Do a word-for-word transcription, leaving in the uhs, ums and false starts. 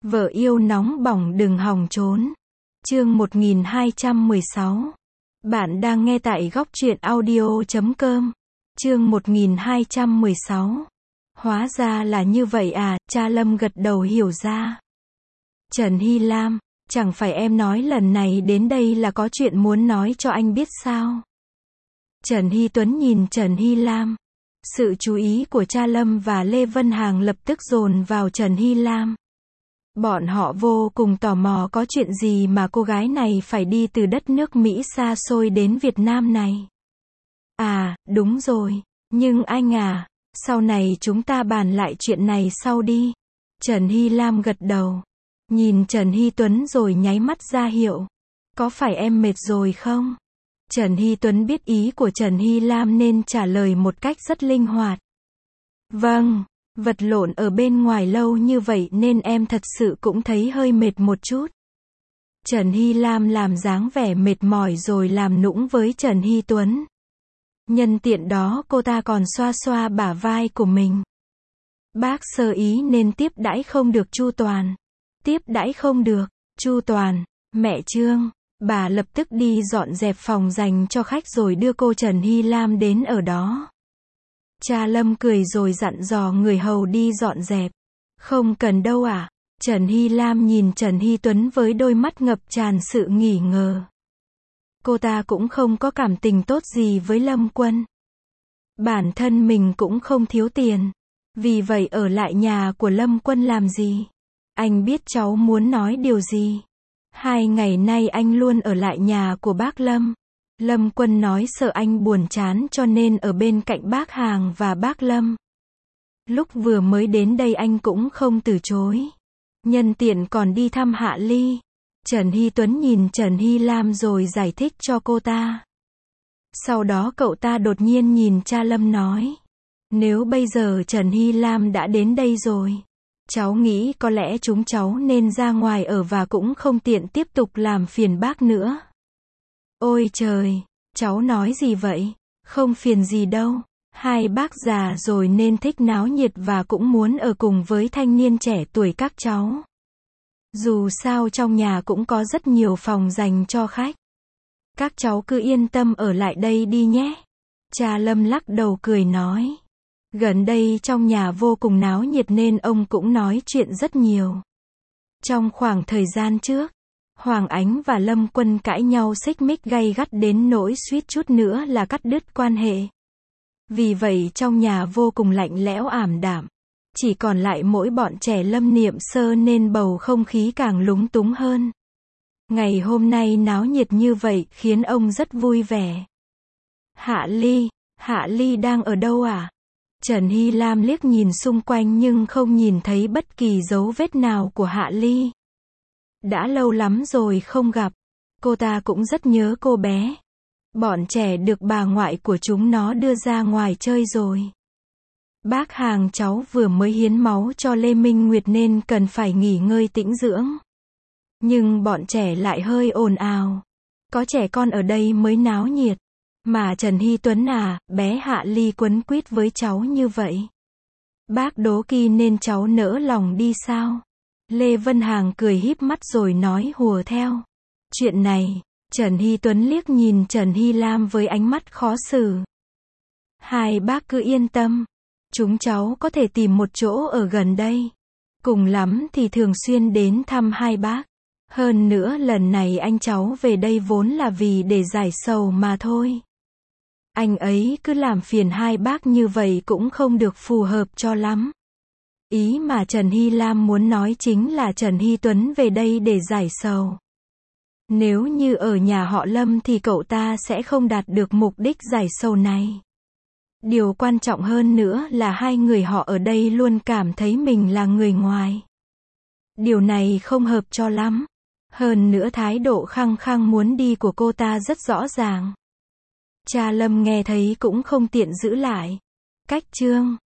Vợ yêu nóng bỏng đừng hòng trốn. Chương một nghìn hai trăm mười sáu. Bạn đang nghe tại góc truyện audio chấm com. Chương một nghìn hai trăm mười sáu. Hóa ra là như vậy à, cha Lâm gật đầu hiểu ra. Trần Hy Lam, chẳng phải em nói lần này đến đây là có chuyện muốn nói cho anh biết sao? Trần Hy Tuấn nhìn Trần Hy Lam. Sự chú ý của cha Lâm và Lê Vân Hàng lập tức dồn vào Trần Hy Lam. Bọn họ vô cùng tò mò có chuyện gì mà cô gái này phải đi từ đất nước Mỹ xa xôi đến Việt Nam này. À, đúng rồi. Nhưng anh à, sau này chúng ta bàn lại chuyện này sau đi. Trần Hy Lam gật đầu. Nhìn Trần Hy Tuấn rồi nháy mắt ra hiệu. Có phải em mệt rồi không? Trần Hy Tuấn biết ý của Trần Hy Lam nên trả lời một cách rất linh hoạt. Vâng, vật lộn ở bên ngoài lâu như vậy nên em thật sự cũng thấy hơi mệt một chút. Trần Hy Lam làm dáng vẻ mệt mỏi rồi làm nũng với Trần Hy Tuấn. Nhân tiện đó cô ta còn xoa xoa bả vai của mình. Bác sơ ý nên tiếp đãi không được chu toàn. Tiếp đãi không được, chu toàn, mẹ Trương. Bà lập tức đi dọn dẹp phòng dành cho khách rồi đưa cô Trần Hy Lam đến ở đó. Cha Lâm cười rồi dặn dò người hầu đi dọn dẹp. Không cần đâu ạ. À? Trần Hy Lam nhìn Trần Hy Tuấn với đôi mắt ngập tràn sự nghi ngờ. Cô ta cũng không có cảm tình tốt gì với Lâm Quân. Bản thân mình cũng không thiếu tiền. Vì vậy ở lại nhà của Lâm Quân làm gì? Anh biết cháu muốn nói điều gì. Hai ngày nay anh luôn ở lại nhà của bác Lâm. Lâm Quân nói sợ anh buồn chán cho nên ở bên cạnh bác Hàng và bác Lâm. Lúc vừa mới đến đây anh cũng không từ chối. Nhân tiện còn đi thăm Hạ Ly. Trần Hy Tuấn nhìn Trần Hy Lam rồi giải thích cho cô ta. Sau đó cậu ta đột nhiên nhìn cha Lâm nói. Nếu bây giờ Trần Hy Lam đã đến đây rồi, cháu nghĩ có lẽ chúng cháu nên ra ngoài ở và cũng không tiện tiếp tục làm phiền bác nữa. Ôi trời, cháu nói gì vậy? Không phiền gì đâu. Hai bác già rồi nên thích náo nhiệt và cũng muốn ở cùng với thanh niên trẻ tuổi các cháu. Dù sao trong nhà cũng có rất nhiều phòng dành cho khách. Các cháu cứ yên tâm ở lại đây đi nhé. Cha Lâm lắc đầu cười nói. Gần đây trong nhà vô cùng náo nhiệt nên ông cũng nói chuyện rất nhiều. Trong khoảng thời gian trước, Hoàng Ánh và Lâm Quân cãi nhau xích mích gay gắt đến nỗi suýt chút nữa là cắt đứt quan hệ. Vì vậy trong nhà vô cùng lạnh lẽo ảm đạm. Chỉ còn lại mỗi bọn trẻ Lâm Niệm Sơ nên bầu không khí càng lúng túng hơn. Ngày hôm nay náo nhiệt như vậy khiến ông rất vui vẻ. Hạ Ly, Hạ Ly đang ở đâu à? Trần Hy Lam liếc nhìn xung quanh nhưng không nhìn thấy bất kỳ dấu vết nào của Hạ Ly. Đã lâu lắm rồi không gặp. Cô ta cũng rất nhớ cô bé. Bọn trẻ được bà ngoại của chúng nó đưa ra ngoài chơi rồi. Bác Hàng cháu vừa mới hiến máu cho Lê Minh Nguyệt nên cần phải nghỉ ngơi tĩnh dưỡng. Nhưng bọn trẻ lại hơi ồn ào. Có trẻ con ở đây mới náo nhiệt. Mà Trần Hy Tuấn à, bé Hạ Ly quấn quýt với cháu như vậy. Bác đố kỵ nên cháu nỡ lòng đi sao? Lê Vân Hàng cười híp mắt rồi nói hùa theo. Chuyện này, Trần Hy Tuấn liếc nhìn Trần Hy Lam với ánh mắt khó xử. Hai bác cứ yên tâm. Chúng cháu có thể tìm một chỗ ở gần đây. Cùng lắm thì thường xuyên đến thăm hai bác. Hơn nữa lần này anh cháu về đây vốn là vì để giải sầu mà thôi. Anh ấy cứ làm phiền hai bác như vậy cũng không được phù hợp cho lắm. Ý mà Trần Hy Lam muốn nói chính là Trần Hy Tuấn về đây để giải sầu. Nếu như ở nhà họ Lâm thì cậu ta sẽ không đạt được mục đích giải sầu này. Điều quan trọng hơn nữa là hai người họ ở đây luôn cảm thấy mình là người ngoài. Điều này không hợp cho lắm. Hơn nữa thái độ khăng khăng muốn đi của cô ta rất rõ ràng. Cha Lâm nghe thấy cũng không tiện giữ lại. Cách Trương,